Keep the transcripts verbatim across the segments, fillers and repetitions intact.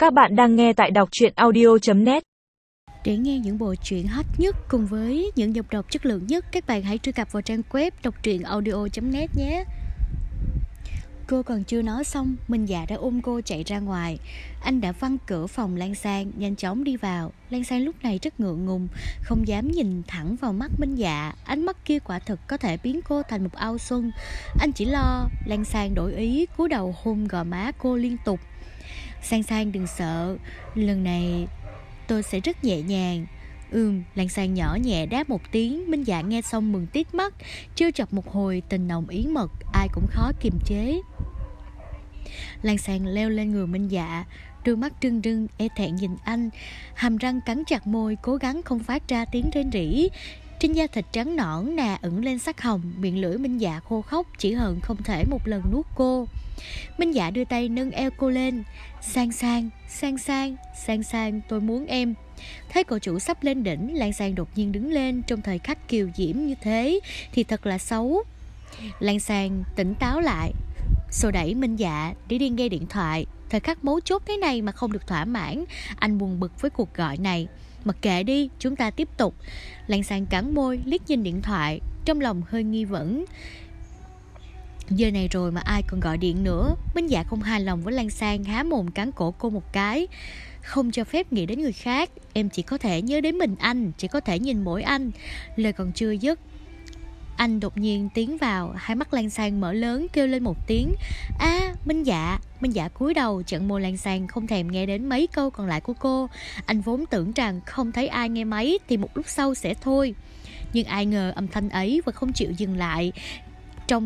Các bạn đang nghe tại đọc truyện audio chấm net. Để nghe những bộ truyện hot nhất cùng với những dòng đọc chất lượng nhất, các bạn hãy truy cập vào trang web đọc truyện audio chấm net nhé. Cô còn chưa nói xong, Minh Dạ đã ôm cô chạy ra ngoài. Anh đã văng cửa phòng Lan Sang, nhanh chóng đi vào. Lan Sang lúc này rất ngượng ngùng, không dám nhìn thẳng vào mắt Minh Dạ. Ánh mắt kia quả thực có thể biến cô thành một ao xuân. Anh chỉ lo Lan Sang đổi ý, cúi đầu hôn gò má cô liên tục. Sang Sang đừng sợ, lần này tôi sẽ rất nhẹ nhàng. Ừm, Lan Sang nhỏ nhẹ đáp một tiếng. Minh Dạ nghe xong mừng tít mắt, trêu chọc một hồi tình nồng ý mật, ai cũng khó kiềm chế. Lan Sang leo lên người Minh Dạ, đôi mắt trưng trưng e thẹn nhìn anh, hàm răng cắn chặt môi, cố gắng không phát ra tiếng rên rỉ. Trên da thịt trắng nõn nà ửng lên sắc hồng, miệng lưỡi Minh Dạ khô khốc, chỉ hận không thể một lần nuốt cô. Minh Dạ đưa tay nâng eo cô lên. Sang Sang, Sang Sang, Sang Sang, tôi muốn em. Thấy cậu chủ sắp lên đỉnh, Lan Sang đột nhiên đứng lên trong thời khắc kiều diễm như thế thì thật là xấu. Lan Sang tỉnh táo lại, xô đẩy Minh Dạ để đi nghe điện thoại. Thời khắc mấu chốt thế này mà không được thỏa mãn, anh buồn bực với cuộc gọi này. Mặc kệ đi, chúng ta tiếp tục. Lan Sang cắn môi, liếc nhìn điện thoại, trong lòng hơi nghi vấn. Giờ này rồi mà ai còn gọi điện nữa. Minh Dạ không hài lòng với Lan Sang, há mồm cắn cổ cô một cái. Không cho phép nghĩ đến người khác, em chỉ có thể nhớ đến mình anh, chỉ có thể nhìn mỗi anh. Lời còn chưa dứt, anh đột nhiên tiến vào. Hai mắt Lan Sang mở lớn, kêu lên một tiếng a à, Minh Dạ. Minh Dạ cúi đầu chặn môi Lan Sang, không thèm nghe đến mấy câu còn lại của cô. Anh vốn tưởng rằng không thấy ai nghe máy thì một lúc sau sẽ thôi, nhưng ai ngờ âm thanh ấy và không chịu dừng lại. Trong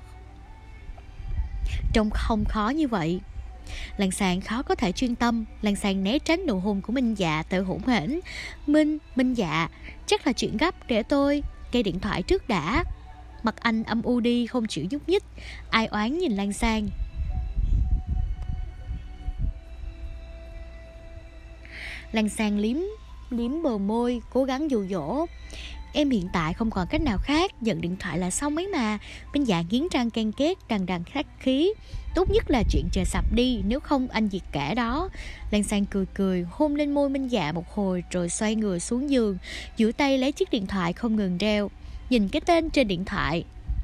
Trông không khó như vậy. Lan Sang khó có thể chuyên tâm. Lan Sang né tránh nụ hôn của Minh Dạ, tự hỗn hển. Minh, Minh Dạ, chắc là chuyện gấp, để tôi nghe điện thoại trước đã. Mặt anh âm u đi, không chịu nhúc nhích. Ai oán nhìn Lan Sang. Lan Sang liếm liếm bờ môi, cố gắng dụ dỗ. Em hiện tại không còn cách nào khác, nhận điện thoại là xong ấy mà. Minh Dạ nghiến răng ken két, đằng đằng khách khí. Tốt nhất là chuyện trời sập đi, nếu không anh diệt cả đó. Lan Sang cười cười, hôn lên môi Minh Dạ một hồi, rồi xoay người xuống giường, duỗi tay lấy chiếc điện thoại không ngừng reo. Nhìn cái tên trên điện thoại,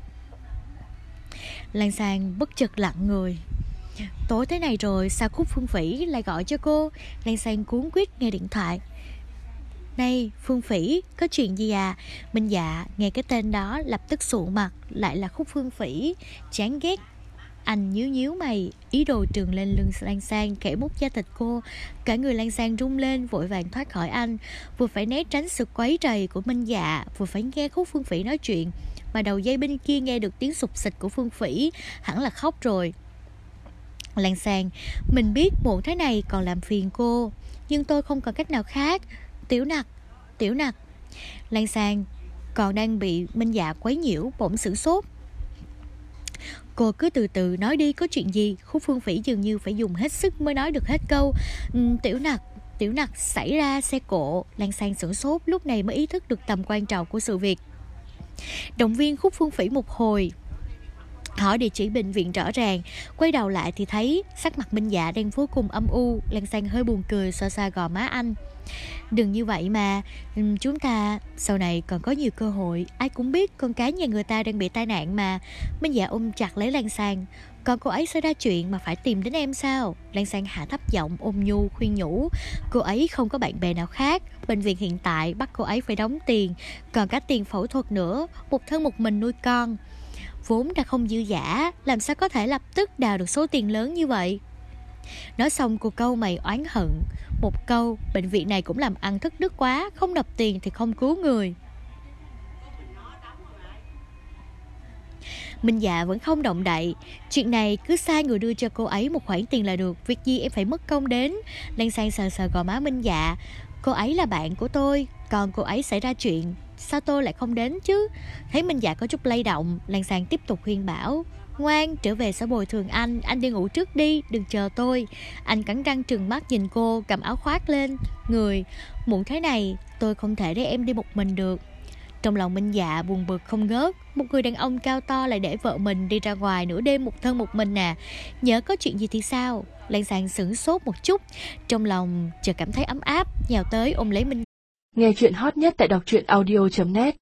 Lan Sang bất chợt lặng người. Tối thế này rồi, sao Khúc Phương Phỉ lại gọi cho cô? Lan Sang cuống quýt nghe điện thoại. Này Phương Phỉ, có chuyện gì à? Minh Dạ nghe cái tên đó lập tức sụ mặt, lại là Khúc Phương Phỉ, chán ghét. Anh nhíu nhíu mày, ý đồ trườn lên lưng Lan Sang, khẽ mút da thịt cô. Cả người Lan Sang rung lên, vội vàng thoát khỏi anh, vừa phải né tránh sự quấy rầy của Minh Dạ, vừa phải nghe Khúc Phương Phỉ nói chuyện. Mà đầu dây bên kia nghe được tiếng sụp xịt của Phương Phỉ, hẳn là khóc rồi. Lan Sang, mình biết muộn thế này còn làm phiền cô, nhưng tôi không còn cách nào khác. Tiểu Nặc, Tiểu Nặc. Lan Sang còn đang bị Minh Dạ quấy nhiễu, bỗng sửng sốt. Cô cứ từ từ nói đi, có chuyện gì? Khúc Phương Phỉ dường như phải dùng hết sức mới nói được hết câu. um, Tiểu Nặc, Tiểu Nặc xảy ra xe cộ. Lan Sang sửng sốt, lúc này mới ý thức được tầm quan trọng của sự việc. Động viên Khúc Phương Phỉ một hồi, hỏi địa chỉ bệnh viện rõ ràng. Quay đầu lại thì thấy sắc mặt Minh Dạ đang vô cùng âm u. Lan Sang hơi buồn cười, xoa xoa gò má anh. Đừng như vậy mà, chúng ta sau này còn có nhiều cơ hội. Ai cũng biết con cái nhà người ta đang bị tai nạn mà. Minh Dạ ôm chặt lấy Lan Sang. Còn cô ấy xảy ra chuyện mà phải tìm đến em sao? Lan Sang hạ thấp giọng ôm nhu khuyên nhủ. Cô ấy không có bạn bè nào khác. Bệnh viện hiện tại bắt cô ấy phải đóng tiền, còn cả tiền phẫu thuật nữa. Một thân một mình nuôi con, vốn đã không dư dả, làm sao có thể lập tức đào được số tiền lớn như vậy? Nói xong cô câu mày oán hận một câu, bệnh viện này cũng làm ăn thất đức quá, không nộp tiền thì không cứu người. Minh Dạ vẫn không động đậy. Chuyện này cứ sai người đưa cho cô ấy một khoản tiền là được, việc gì em phải mất công đến. Lan Sang sờ sờ gò má Minh Dạ. Cô ấy là bạn của tôi, còn cô ấy xảy ra chuyện, sao tôi lại không đến chứ? Thấy Minh Dạ có chút lay động, Lan Sang tiếp tục khuyên bảo. Ngoan, trở về sẽ bồi thường anh, anh đi ngủ trước đi, đừng chờ tôi. Anh cắn răng trừng mắt nhìn cô, cầm áo khoác lên người. Muộn thế này, tôi không thể để em đi một mình được. Trong lòng Minh Dạ buồn bực không ngớt. Một người đàn ông cao to lại để vợ mình đi ra ngoài nửa đêm một thân một mình à? Nhớ có chuyện gì thì sao? Lan Sang sửng sốt một chút, trong lòng chợt cảm thấy ấm áp, nhào tới ôm lấy Minh. Nghe chuyện hot nhất tại đọc truyện audio chấm net.